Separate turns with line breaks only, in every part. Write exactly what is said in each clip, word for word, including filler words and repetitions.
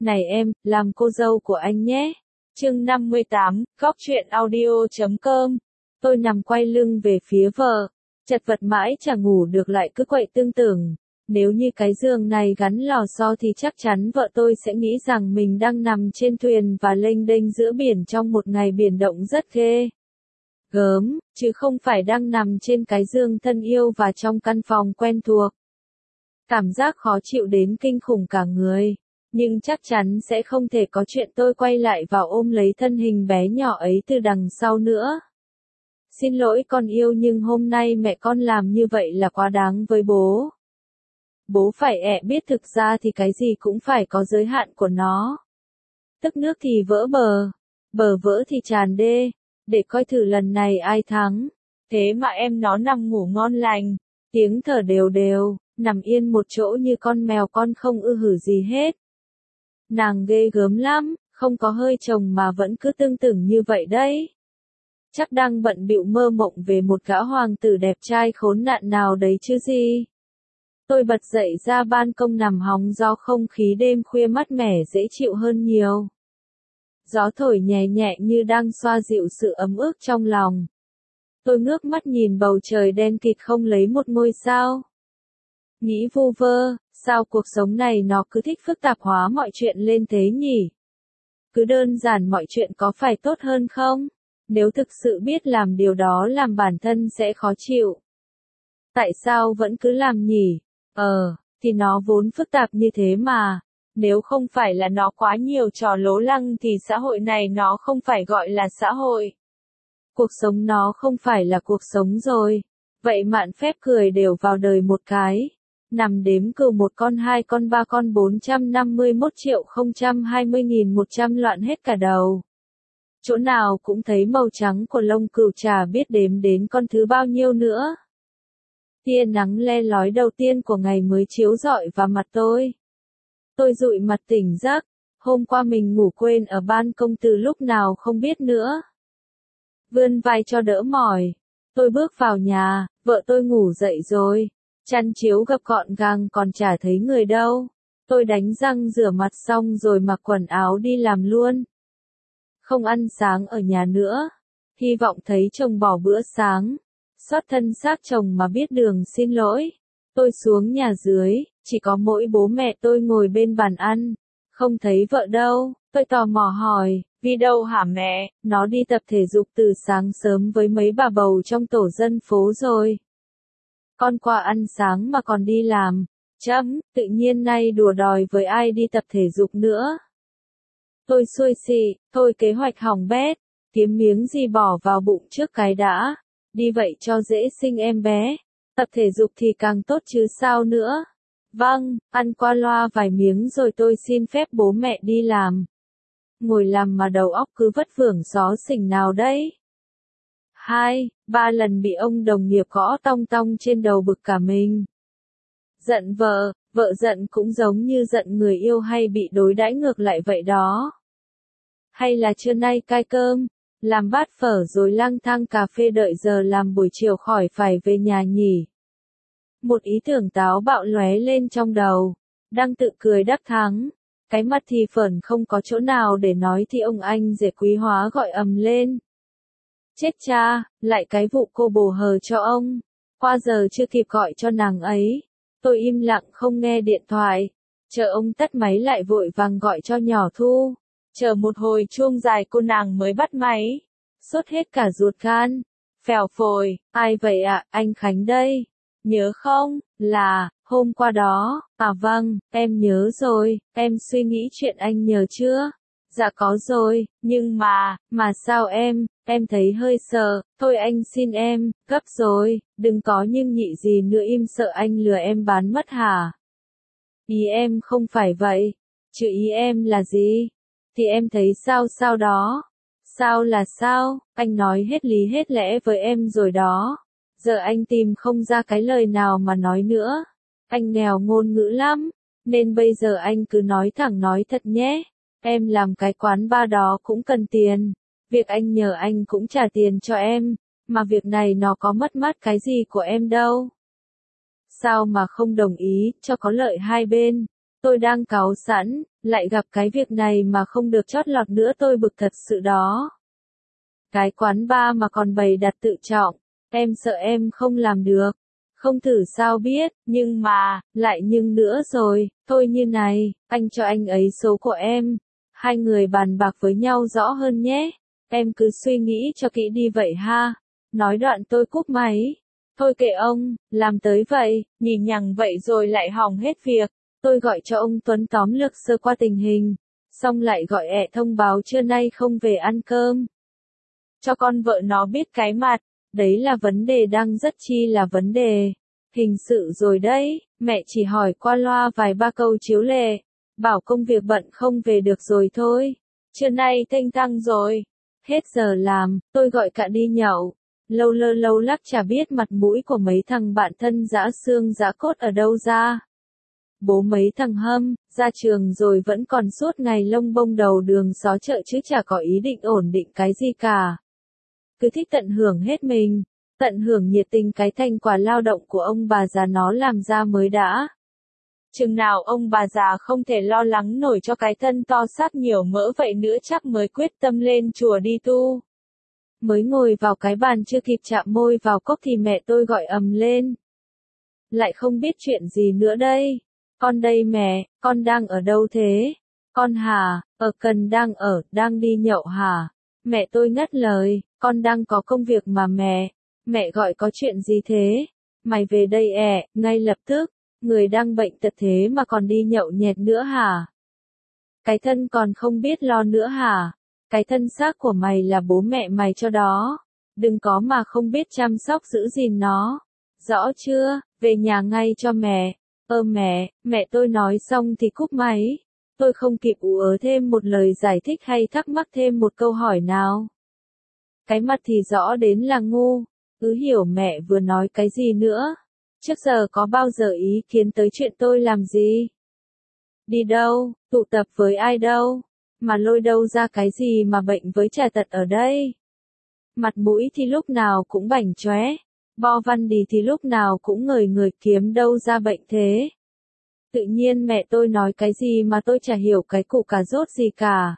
Này em, làm cô dâu của anh nhé. Chương năm mươi tám, góc truyện audio chấm com. Tôi nằm quay lưng về phía vợ, chật vật mãi chẳng ngủ được lại cứ quậy tương tưởng. Nếu như cái giường này gắn lò xo thì chắc chắn vợ tôi sẽ nghĩ rằng mình đang nằm trên thuyền và lênh đênh giữa biển trong một ngày biển động rất ghê gớm, chứ không phải đang nằm trên cái giường thân yêu và trong căn phòng quen thuộc. Cảm giác khó chịu đến kinh khủng cả người, nhưng chắc chắn sẽ không thể có chuyện tôi quay lại và ôm lấy thân hình bé nhỏ ấy từ đằng sau nữa. Xin lỗi con yêu, nhưng hôm nay mẹ con làm như vậy là quá đáng với bố. Bố phải ẹ biết thực ra thì cái gì cũng phải có giới hạn của nó. Tức nước thì vỡ bờ, bờ vỡ thì tràn đê, để coi thử lần này ai thắng. Thế mà em nó nằm ngủ ngon lành, tiếng thở đều đều, nằm yên một chỗ như con mèo con không ư hử gì hết. Nàng ghê gớm lắm, không có hơi chồng mà vẫn cứ tương tưởng như vậy đấy. Chắc đang bận bịu mơ mộng về một gã hoàng tử đẹp trai khốn nạn nào đấy chứ gì. Tôi bật dậy ra ban công nằm hóng gió, không khí đêm khuya mát mẻ dễ chịu hơn nhiều. Gió thổi nhẹ nhẹ như đang xoa dịu sự ấm ức trong lòng. Tôi ngước mắt nhìn bầu trời đen kịt không lấy một ngôi sao. Nghĩ vu vơ, sao cuộc sống này nó cứ thích phức tạp hóa mọi chuyện lên thế nhỉ? Cứ đơn giản mọi chuyện có phải tốt hơn không? Nếu thực sự biết làm điều đó làm bản thân sẽ khó chịu. Tại sao vẫn cứ làm nhỉ? Ờ, thì nó vốn phức tạp như thế mà. Nếu không phải là nó quá nhiều trò lố lăng thì xã hội này nó không phải gọi là xã hội. Cuộc sống nó không phải là cuộc sống rồi. Vậy mạn phép cười đều vào đời một cái. Nằm đếm cừu một con hai con ba con bốn trăm năm mươi mốt triệu không trăm hai mươi nghìn một trăm loạn hết cả đầu. Chỗ nào cũng thấy màu trắng của lông cừu, chả biết đếm đến con thứ bao nhiêu nữa. Tia nắng le lói đầu tiên của ngày mới chiếu rọi vào mặt tôi. Tôi dụi mặt tỉnh giấc, hôm qua mình ngủ quên ở ban công từ lúc nào không biết nữa. Vươn vai cho đỡ mỏi, tôi bước vào nhà, vợ tôi ngủ dậy rồi. Chăn chiếu gập gọn gàng còn chả thấy người đâu. Tôi đánh răng rửa mặt xong rồi mặc quần áo đi làm luôn. Không ăn sáng ở nhà nữa. Hy vọng thấy chồng bỏ bữa sáng. Xót thân xác chồng mà biết đường xin lỗi. Tôi xuống nhà dưới, chỉ có mỗi bố mẹ tôi ngồi bên bàn ăn. Không thấy vợ đâu, tôi tò mò hỏi, Vi đâu hả mẹ? Nó đi tập thể dục từ sáng sớm với mấy bà bầu trong tổ dân phố rồi. Con qua ăn sáng mà còn đi làm. Chấm, tự nhiên nay đùa đòi với ai đi tập thể dục nữa. Tôi xuôi xị, thôi kế hoạch hỏng bét, kiếm miếng gì bỏ vào bụng trước cái đã. Đi vậy cho dễ sinh em bé. Tập thể dục thì càng tốt chứ sao nữa. Vâng, ăn qua loa vài miếng rồi tôi xin phép bố mẹ đi làm. Ngồi làm mà đầu óc cứ vất vưởng xó xỉnh nào đấy. Hai, ba lần bị ông đồng nghiệp gõ tong tong trên đầu bực cả mình. Giận vợ, vợ giận cũng giống như giận người yêu hay bị đối đãi ngược lại vậy đó. Hay là trưa nay cai cơm, làm bát phở rồi lang thang cà phê đợi giờ làm buổi chiều khỏi phải về nhà nhỉ. Một ý tưởng táo bạo lóe lên trong đầu, đang tự cười đắc thắng. Cái mặt thì phởn không có chỗ nào để nói thì ông anh rể Quý Hóa gọi ầm lên. Chết cha, lại cái vụ cô bồ hờ cho ông. Qua giờ chưa kịp gọi cho nàng ấy. Tôi im lặng không nghe điện thoại. Chờ ông tắt máy lại vội vàng gọi cho nhỏ Thu. Chờ một hồi chuông dài cô nàng mới bắt máy. Sốt hết cả ruột gan. Phèo phổi, ai vậy ạ, à? Anh Khánh đây. Nhớ không, là, hôm qua đó. À vâng, em nhớ rồi, em suy nghĩ chuyện anh nhờ chưa? Dạ có rồi, nhưng mà, mà sao em, em thấy hơi sợ, thôi anh xin em, gấp rồi, đừng có nhưng nhị gì nữa, im sợ anh lừa em bán mất hả? Ý em không phải vậy, chứ ý em là gì? Thì em thấy sao sao đó? Sao là sao, anh nói hết lý hết lẽ với em rồi đó. Giờ anh tìm không ra cái lời nào mà nói nữa. Anh nghèo ngôn ngữ lắm, nên bây giờ anh cứ nói thẳng nói thật nhé. Em làm cái quán bar đó cũng cần tiền. Việc anh nhờ anh cũng trả tiền cho em. Mà việc này nó có mất mát cái gì của em đâu. Sao mà không đồng ý, cho có lợi hai bên. Tôi đang cáu sẵn, lại gặp cái việc này mà không được chót lọt nữa tôi bực thật sự đó. Cái quán bar mà còn bày đặt tự trọng, em sợ em không làm được. Không thử sao biết, nhưng mà, lại nhưng nữa rồi, thôi như này, anh cho anh ấy số của em. Hai người bàn bạc với nhau rõ hơn nhé. Em cứ suy nghĩ cho kỹ đi vậy ha. Nói đoạn tôi cúp máy. Thôi kệ ông, làm tới vậy, nhì nhằng vậy rồi lại hỏng hết việc. Tôi gọi cho ông Tuấn tóm lược sơ qua tình hình. Xong lại gọi ẹ thông báo trưa nay không về ăn cơm. Cho con vợ nó biết cái mặt. Đấy là vấn đề đang rất chi là vấn đề. Hình sự rồi đấy, mẹ chỉ hỏi qua loa vài ba câu chiếu lệ. Bảo công việc bận không về được rồi thôi. Trưa nay thênh thang rồi. Hết giờ làm, tôi gọi cả đi nhậu. Lâu lơ lâu lắc chả biết mặt mũi của mấy thằng bạn thân dã xương dã cốt ở đâu ra. Bố mấy thằng hâm, ra trường rồi vẫn còn suốt ngày lông bông đầu đường xó chợ chứ chả có ý định ổn định cái gì cả. Cứ thích tận hưởng hết mình, tận hưởng nhiệt tình cái thành quả lao động của ông bà già nó làm ra mới đã. Chừng nào ông bà già không thể lo lắng nổi cho cái thân to xác nhiều mỡ vậy nữa chắc mới quyết tâm lên chùa đi tu. Mới ngồi vào cái bàn chưa kịp chạm môi vào cốc thì mẹ tôi gọi ầm lên. Lại không biết chuyện gì nữa đây. Con đây mẹ, con đang ở đâu thế? Con hả, ở Cần đang ở, đang đi nhậu hả? Mẹ tôi ngắt lời, con đang có công việc mà mẹ. Mẹ gọi có chuyện gì thế? Mày về đây ẹ, ngay lập tức. Người đang bệnh tật thế mà còn đi nhậu nhẹt nữa hả? Cái thân còn không biết lo nữa hả? Cái thân xác của mày là bố mẹ mày cho đó. Đừng có mà không biết chăm sóc giữ gìn nó. Rõ chưa? Về nhà ngay cho mẹ. Ơ mẹ, mẹ tôi nói xong thì cúp máy. Tôi không kịp ú ớ thêm một lời giải thích hay thắc mắc thêm một câu hỏi nào. Cái mặt thì rõ đến là ngu. Cứ hiểu mẹ vừa nói cái gì nữa. Trước giờ có bao giờ ý kiến tới chuyện tôi làm gì? Đi đâu, tụ tập với ai đâu? Mà lôi đâu ra cái gì mà bệnh với trà tật ở đây? Mặt mũi thì lúc nào cũng bảnh chóe, bo văn đi thì lúc nào cũng ngời ngời kiếm đâu ra bệnh thế. Tự nhiên mẹ tôi nói cái gì mà tôi chả hiểu cái củ cà rốt gì cả.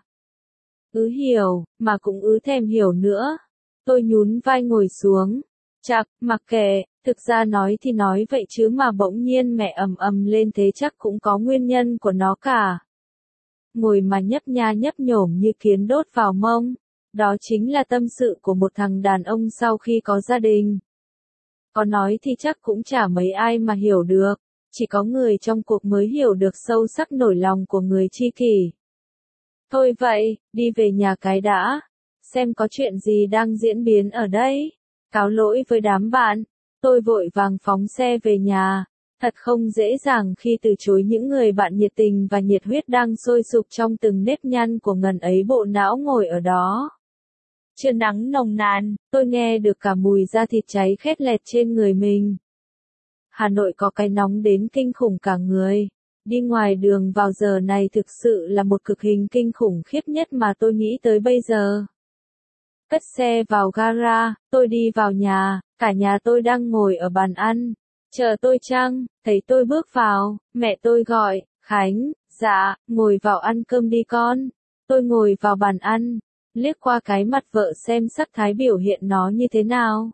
Ứ hiểu, mà cũng ứ thèm hiểu nữa. Tôi nhún vai ngồi xuống. Chạc, mặc kệ, thực ra nói thì nói vậy chứ mà bỗng nhiên mẹ ầm ầm lên thế chắc cũng có nguyên nhân của nó cả. Ngồi mà nhấp nha nhấp nhổm như kiến đốt vào mông. Đó chính là tâm sự của một thằng đàn ông sau khi có gia đình. Có nói thì chắc cũng chả mấy ai mà hiểu được. Chỉ có người trong cuộc mới hiểu được sâu sắc nỗi lòng của người tri kỷ. Thôi vậy, đi về nhà cái đã. Xem có chuyện gì đang diễn biến ở đây. Cáo lỗi với đám bạn. Tôi vội vàng phóng xe về nhà. Thật không dễ dàng khi từ chối những người bạn nhiệt tình và nhiệt huyết đang sôi sục trong từng nếp nhăn của ngần ấy bộ não ngồi ở đó. Trưa nắng nồng nàn, tôi nghe được cả mùi da thịt cháy khét lẹt trên người mình. Hà Nội có cái nóng đến kinh khủng cả người. Đi ngoài đường vào giờ này thực sự là một cực hình kinh khủng khiếp nhất mà tôi nghĩ tới bây giờ. Cất xe vào gara, tôi đi vào nhà, cả nhà tôi đang ngồi ở bàn ăn. Chờ tôi chăng, thấy tôi bước vào, mẹ tôi gọi, Khánh, dạ, ngồi vào ăn cơm đi con. Tôi ngồi vào bàn ăn, liếc qua cái mặt vợ xem sắc thái biểu hiện nó như thế nào.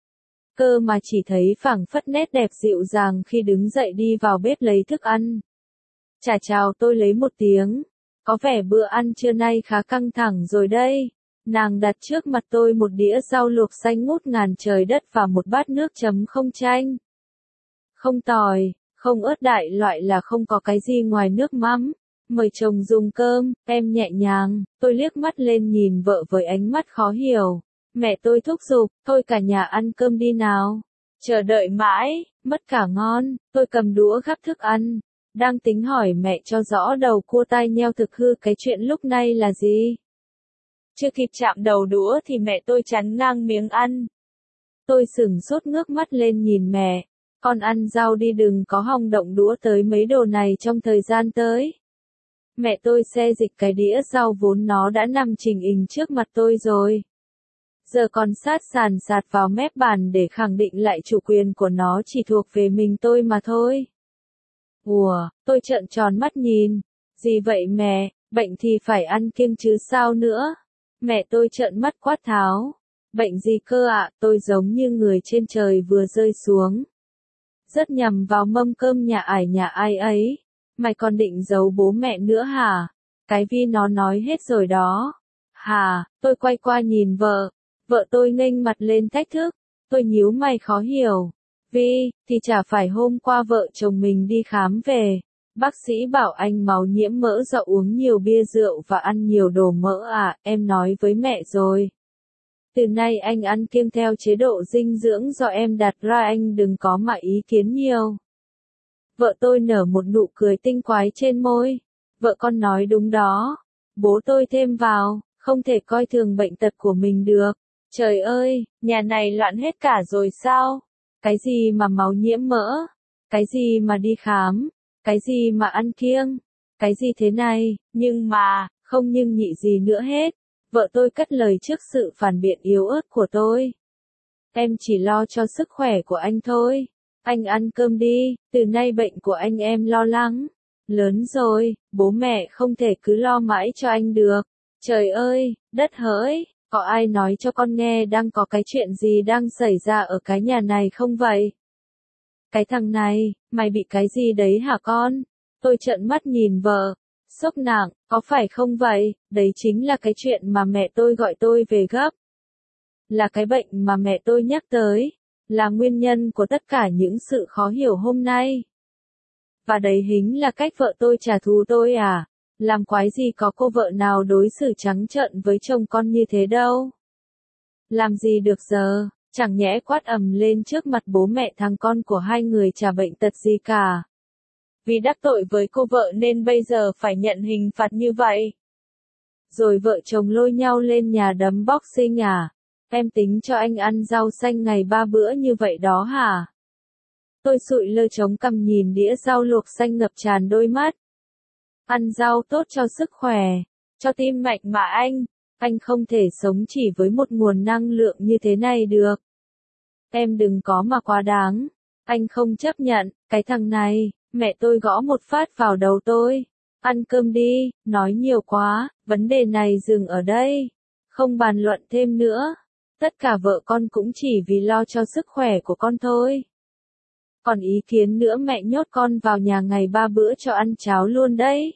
Cơ mà chỉ thấy phảng phất nét đẹp dịu dàng khi đứng dậy đi vào bếp lấy thức ăn. Chả chào tôi lấy một tiếng, có vẻ bữa ăn trưa nay khá căng thẳng rồi đây. Nàng đặt trước mặt tôi một đĩa rau luộc xanh ngút ngàn trời đất và một bát nước chấm không chanh. Không tỏi, không ớt đại loại là không có cái gì ngoài nước mắm. Mời chồng dùng cơm, em nhẹ nhàng, tôi liếc mắt lên nhìn vợ với ánh mắt khó hiểu. Mẹ tôi thúc giục, thôi cả nhà ăn cơm đi nào. Chờ đợi mãi, mất cả ngon, tôi cầm đũa gắp thức ăn. Đang tính hỏi mẹ cho rõ đầu cua tai nheo thực hư cái chuyện lúc này là gì. Chưa kịp chạm đầu đũa thì mẹ tôi chắn ngang miếng ăn. Tôi sửng sốt ngước mắt lên nhìn mẹ. Con ăn rau đi đừng có hòng động đũa tới mấy đồ này trong thời gian tới. Mẹ tôi xe dịch cái đĩa rau vốn nó đã nằm trình hình trước mặt tôi rồi. Giờ còn sát sàn sạt vào mép bàn để khẳng định lại chủ quyền của nó chỉ thuộc về mình tôi mà thôi. Ủa, tôi trợn tròn mắt nhìn. Gì vậy mẹ, bệnh thì phải ăn kiêng chứ sao nữa? Mẹ tôi trợn mắt quát tháo. Bệnh gì cơ ạ, tôi giống như người trên trời vừa rơi xuống. Rất nhầm vào mâm cơm nhà ải nhà ai ấy. Mày còn định giấu bố mẹ nữa hả? Cái Vi nó nói hết rồi đó. Hà, tôi quay qua nhìn vợ. Vợ tôi nghênh mặt lên thách thức. Tôi nhíu mày khó hiểu. Vi, thì chả phải hôm qua vợ chồng mình đi khám về. Bác sĩ bảo anh máu nhiễm mỡ do uống nhiều bia rượu và ăn nhiều đồ mỡ à, em nói với mẹ rồi. Từ nay anh ăn kiêng theo chế độ dinh dưỡng do em đặt ra, anh đừng có mà ý kiến nhiều. Vợ tôi nở một nụ cười tinh quái trên môi. Vợ con nói đúng đó. Bố tôi thêm vào, không thể coi thường bệnh tật của mình được. Trời ơi, nhà này loạn hết cả rồi sao? Cái gì mà máu nhiễm mỡ? Cái gì mà đi khám? Cái gì mà ăn kiêng? Cái gì thế này? Nhưng mà, không nhưng nhị gì nữa hết. Vợ tôi cất lời trước sự phản biện yếu ớt của tôi. Em chỉ lo cho sức khỏe của anh thôi. Anh ăn cơm đi, từ nay bệnh của anh em lo lắng. Lớn rồi, bố mẹ không thể cứ lo mãi cho anh được. Trời ơi, đất hỡi, có ai nói cho con nghe đang có cái chuyện gì đang xảy ra ở cái nhà này không vậy? Cái thằng này, mày bị cái gì đấy hả con? Tôi trợn mắt nhìn vợ. Sốc nặng, có phải không vậy? Đấy chính là cái chuyện mà mẹ tôi gọi tôi về gấp. Là cái bệnh mà mẹ tôi nhắc tới. Là nguyên nhân của tất cả những sự khó hiểu hôm nay. Và đấy chính là cách vợ tôi trả thù tôi à? Làm quái gì có cô vợ nào đối xử trắng trợn với chồng con như thế đâu. Làm gì được giờ, chẳng nhẽ quát ầm lên trước mặt bố mẹ thằng con của hai người chả bệnh tật gì cả. Vì đắc tội với cô vợ nên bây giờ phải nhận hình phạt như vậy. Rồi vợ chồng lôi nhau lên nhà đấm boxing à? Em tính cho anh ăn rau xanh ngày ba bữa như vậy đó hả? Tôi sụi lơ chống cằm nhìn đĩa rau luộc xanh ngập tràn đôi mắt. Ăn rau tốt cho sức khỏe, cho tim mạch mà anh, anh không thể sống chỉ với một nguồn năng lượng như thế này được. Em đừng có mà quá đáng, anh không chấp nhận, cái thằng này, mẹ tôi gõ một phát vào đầu tôi. Ăn cơm đi, nói nhiều quá, vấn đề này dừng ở đây, không bàn luận thêm nữa. Tất cả vợ con cũng chỉ vì lo cho sức khỏe của con thôi. Còn ý kiến nữa mẹ nhốt con vào nhà ngày ba bữa cho ăn cháo luôn đấy.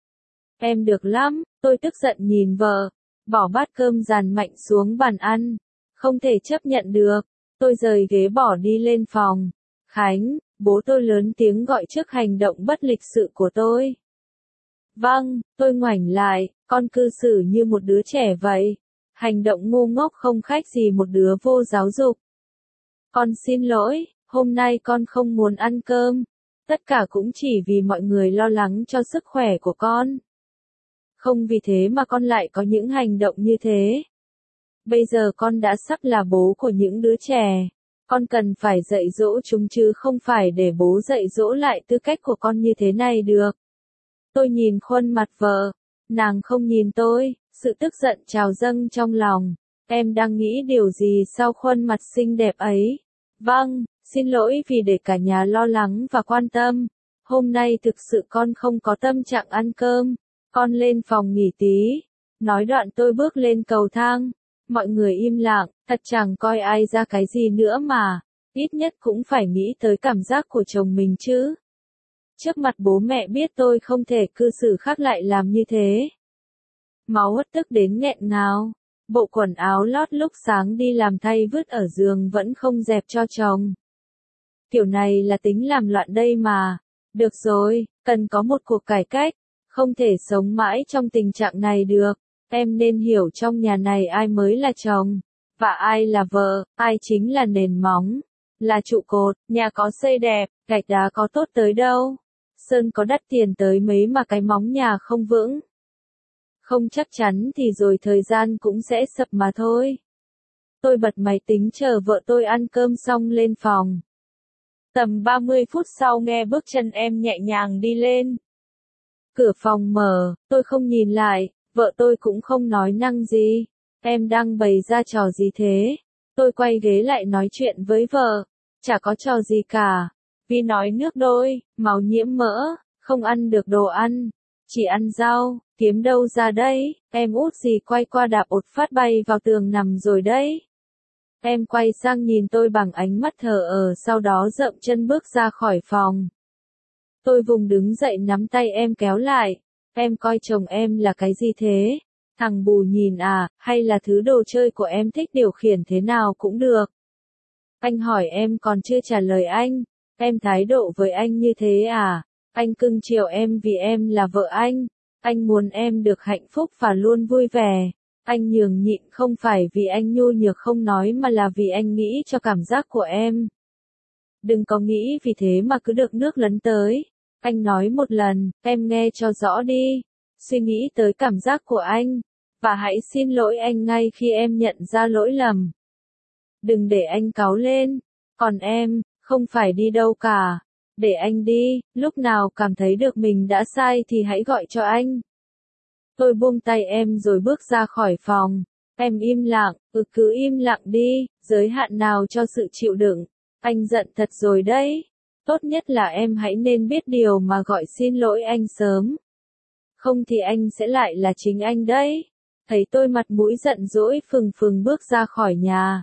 Em được lắm, tôi tức giận nhìn vợ, bỏ bát cơm dàn mạnh xuống bàn ăn. Không thể chấp nhận được, tôi rời ghế bỏ đi lên phòng. Khánh, bố tôi lớn tiếng gọi trước hành động bất lịch sự của tôi. Vâng, tôi ngoảnh lại, con cư xử như một đứa trẻ vậy. Hành động ngu ngốc không khác gì một đứa vô giáo dục. Con xin lỗi, hôm nay con không muốn ăn cơm. Tất cả cũng chỉ vì mọi người lo lắng cho sức khỏe của con. Không vì thế mà con lại có những hành động như thế. Bây giờ con đã sắp là bố của những đứa trẻ. Con cần phải dạy dỗ chúng chứ không phải để bố dạy dỗ lại tư cách của con như thế này được. Tôi nhìn khuôn mặt vợ. Nàng không nhìn tôi, sự tức giận trào dâng trong lòng. Em đang nghĩ điều gì sau khuôn mặt xinh đẹp ấy? Vâng, xin lỗi vì để cả nhà lo lắng và quan tâm. Hôm nay thực sự con không có tâm trạng ăn cơm. Con lên phòng nghỉ tí. Nói đoạn tôi bước lên cầu thang. Mọi người im lặng, thật chẳng coi ai ra cái gì nữa mà. Ít nhất cũng phải nghĩ tới cảm giác của chồng mình chứ. Trước mặt bố mẹ biết tôi không thể cư xử khác lại làm như thế. Máu uất tức đến nghẹn ngào. Bộ quần áo lót lúc sáng đi làm thay vứt ở giường vẫn không dẹp cho chồng. Kiểu này là tính làm loạn đây mà. Được rồi, cần có một cuộc cải cách. Không thể sống mãi trong tình trạng này được. Em nên hiểu trong nhà này ai mới là chồng. Và ai là vợ, ai chính là nền móng. Là trụ cột, nhà có xây đẹp, gạch đá có tốt tới đâu. Sơn có đắt tiền tới mấy mà cái móng nhà không vững. Không chắc chắn thì rồi thời gian cũng sẽ sập mà thôi. Tôi bật máy tính chờ vợ tôi ăn cơm xong lên phòng. Tầm ba mươi phút sau nghe bước chân em nhẹ nhàng đi lên. Cửa phòng mở, tôi không nhìn lại, vợ tôi cũng không nói năng gì. Em đang bày ra trò gì thế? Tôi quay ghế lại nói chuyện với vợ. Chả có trò gì cả. Vi nói nước đôi, máu nhiễm mỡ, không ăn được đồ ăn, chỉ ăn rau, kiếm đâu ra đấy, em út gì quay qua đạp ột phát bay vào tường nằm rồi đấy. Em quay sang nhìn tôi bằng ánh mắt thờ ơ sau đó dậm chân bước ra khỏi phòng. Tôi vùng đứng dậy nắm tay em kéo lại, em coi chồng em là cái gì thế? Thằng bù nhìn à, hay là thứ đồ chơi của em thích điều khiển thế nào cũng được. Anh hỏi em còn chưa trả lời anh, em thái độ với anh như thế à? Anh cưng chiều em vì em là vợ anh, anh muốn em được hạnh phúc và luôn vui vẻ. Anh nhường nhịn không phải vì anh nhu nhược không nói mà là vì anh nghĩ cho cảm giác của em. Đừng có nghĩ vì thế mà cứ được nước lấn tới. Anh nói một lần, em nghe cho rõ đi. Suy nghĩ tới cảm giác của anh. Và hãy xin lỗi anh ngay khi em nhận ra lỗi lầm. Đừng để anh cáu lên. Còn em, không phải đi đâu cả. Để anh đi, lúc nào cảm thấy được mình đã sai thì hãy gọi cho anh. Tôi buông tay em rồi bước ra khỏi phòng. Em im lặng, ừ cứ im lặng đi, giới hạn nào cho sự chịu đựng. Anh giận thật rồi đấy. Tốt nhất là em hãy nên biết điều mà gọi xin lỗi anh sớm. Không thì anh sẽ lại là chính anh đấy. Thấy tôi mặt mũi giận dỗi phừng phừng bước ra khỏi nhà.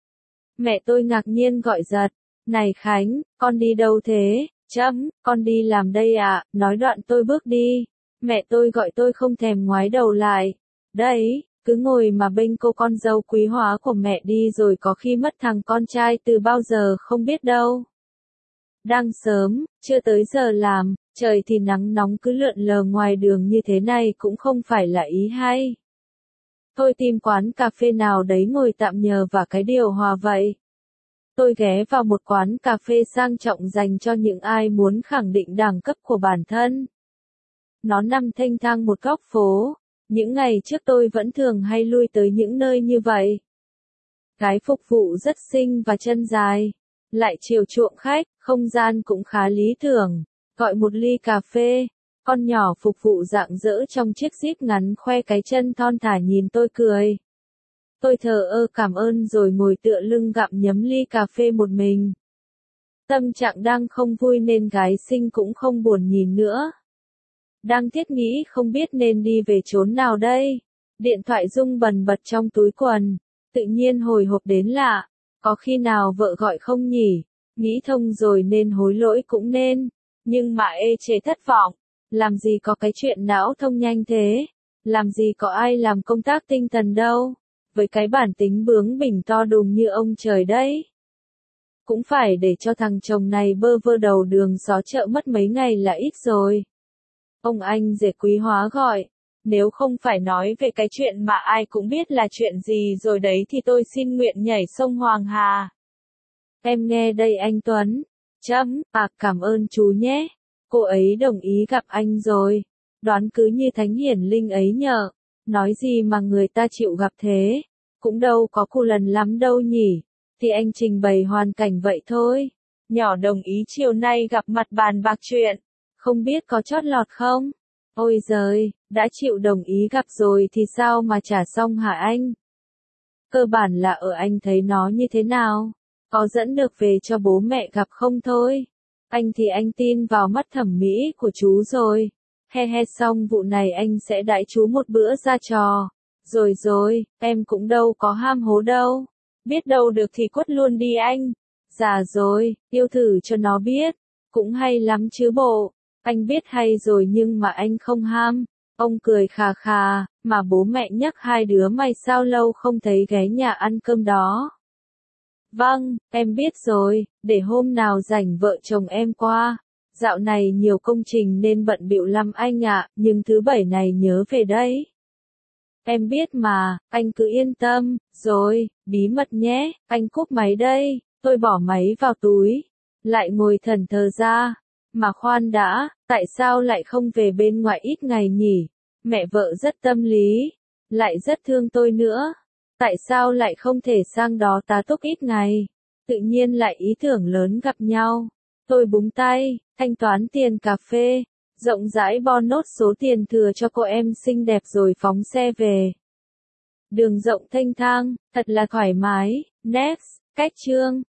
Mẹ tôi ngạc nhiên gọi giật. Này Khánh, con đi đâu thế? Chấm, con đi làm đây ạ, nói đoạn tôi bước đi. Mẹ tôi gọi tôi không thèm ngoái đầu lại. Đấy, cứ ngồi mà bênh cô con dâu quý hóa của mẹ đi rồi có khi mất thằng con trai từ bao giờ không biết đâu. Đang sớm, chưa tới giờ làm, trời thì nắng nóng cứ lượn lờ ngoài đường như thế này cũng không phải là ý hay. Thôi tìm quán cà phê nào đấy ngồi tạm nhờ và cái điều hòa vậy. Tôi ghé vào một quán cà phê sang trọng dành cho những ai muốn khẳng định đẳng cấp của bản thân. Nó nằm thênh thang một góc phố. Những ngày trước tôi vẫn thường hay lui tới những nơi như vậy. Gái phục vụ rất xinh và chân dài. Lại chiều chuộng khách, không gian cũng khá lý tưởng. Gọi một ly cà phê. Con nhỏ phục vụ rạng rỡ trong chiếc jeep ngắn khoe cái chân thon thả nhìn tôi cười. Tôi thờ ơ cảm ơn rồi ngồi tựa lưng gặm nhấm ly cà phê một mình. Tâm trạng đang không vui nên gái xinh cũng không buồn nhìn nữa. Đang thiết nghĩ không biết nên đi về chốn nào đây. Điện thoại rung bần bật trong túi quần. Tự nhiên hồi hộp đến lạ. Có khi nào vợ gọi không nhỉ? Nghĩ thông rồi nên hối lỗi cũng nên. Nhưng mà ê chề thất vọng. Làm gì có cái chuyện não thông nhanh thế? Làm gì có ai làm công tác tinh thần đâu? Với cái bản tính bướng bỉnh to đùng như ông trời đấy. Cũng phải để cho thằng chồng này bơ vơ đầu đường xó chợ mất mấy ngày là ít rồi. Ông anh rể quý hóa gọi. Nếu không phải nói về cái chuyện mà ai cũng biết là chuyện gì rồi đấy thì tôi xin nguyện nhảy sông Hoàng Hà. Em nghe đây anh Tuấn. Chấm, à cảm ơn chú nhé. Cô ấy đồng ý gặp anh rồi. Đoán cứ như thánh hiển linh ấy nhờ. Nói gì mà người ta chịu gặp thế. Cũng đâu có cô lần lắm đâu nhỉ. Thì anh trình bày hoàn cảnh vậy thôi. Nhỏ đồng ý chiều nay gặp mặt bàn bạc chuyện. Không biết có chót lọt không? Ôi giời, đã chịu đồng ý gặp rồi thì sao mà trả xong hả anh? Cơ bản là ở anh thấy nó như thế nào? Có dẫn được về cho bố mẹ gặp không thôi? Anh thì anh tin vào mắt thẩm mỹ của chú rồi. He he xong vụ này anh sẽ đãi chú một bữa ra trò. Rồi rồi, em cũng đâu có ham hố đâu. Biết đâu được thì quất luôn đi anh. Già rồi, yêu thử cho nó biết. Cũng hay lắm chứ bộ. Anh biết hay rồi nhưng mà anh không ham. Ông cười khà khà, mà bố mẹ nhắc hai đứa mày sao lâu không thấy ghé nhà ăn cơm đó. Vâng, em biết rồi, để hôm nào rảnh vợ chồng em qua. Dạo này nhiều công trình nên bận bịu lắm anh ạ, nhưng thứ bảy này nhớ về đấy. Em biết mà, anh cứ yên tâm, rồi, bí mật nhé, anh cúp máy đây, tôi bỏ máy vào túi. Lại ngồi thẫn thờ ra. Mà khoan đã, tại sao lại không về bên ngoại ít ngày nhỉ? Mẹ vợ rất tâm lý, lại rất thương tôi nữa. Tại sao lại không thể sang đó tá túc ít ngày? Tự nhiên lại ý tưởng lớn gặp nhau. Tôi búng tay, thanh toán tiền cà phê, rộng rãi bon nốt số tiền thừa cho cô em xinh đẹp rồi phóng xe về. Đường rộng thênh thang, thật là thoải mái. Next, cách chương.